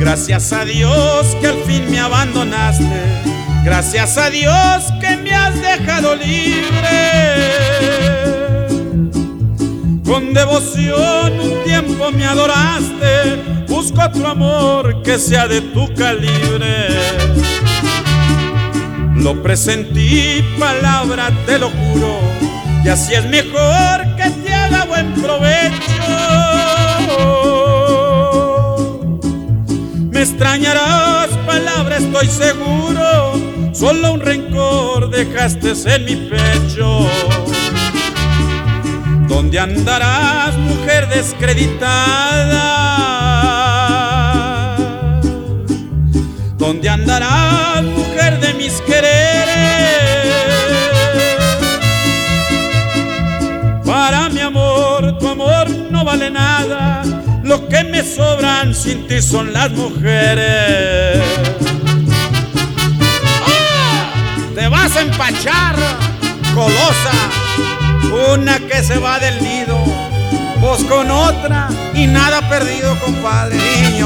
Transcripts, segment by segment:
Gracias a Dios que al fin me abandonaste, gracias a Dios que me has dejado libre. Con devoción un tiempo me adoraste, busco otro amor que sea de tu calibre. Lo presentí, palabra, te lo juro, y así es mejor que te haga buen provecho. Me extrañarás, palabra, estoy seguro, solo un rencor dejaste en mi pecho. ¿Dónde andarás, mujer descreditada? ¿Dónde andarás, mujer de mis quereres? Para mi amor, tu amor no vale nada, lo que me sobran sin ti son las mujeres. ¡Ah! Te vas a empachar, colosa, una que se va del nido, vos con otra y nada perdido, compadre, niño.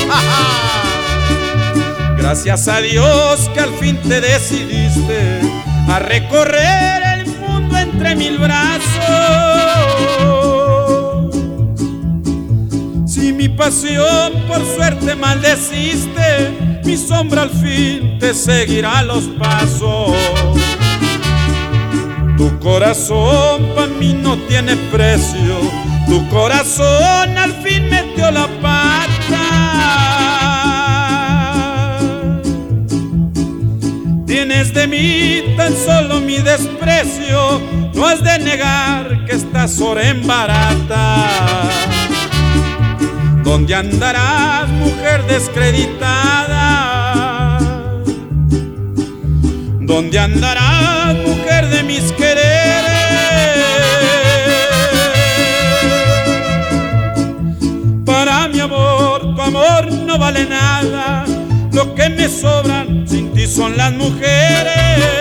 Gracias a Dios que al fin te decidiste a recorrer el mundo entre mil brazos. Si mi pasión por suerte maldeciste, mi sombra al fin te seguirá los pasos. Tu corazón pa' mí no tiene precio, tu corazón al fin metió la pata. Tienes de mí tan solo mi desprecio, no has de negar que estás ahora en barata. ¿Dónde andarás, mujer descreditada? ¿Dónde andarás, mujer de mis quereres? Para mi amor, tu amor no vale nada, lo que me sobran sin ti son las mujeres.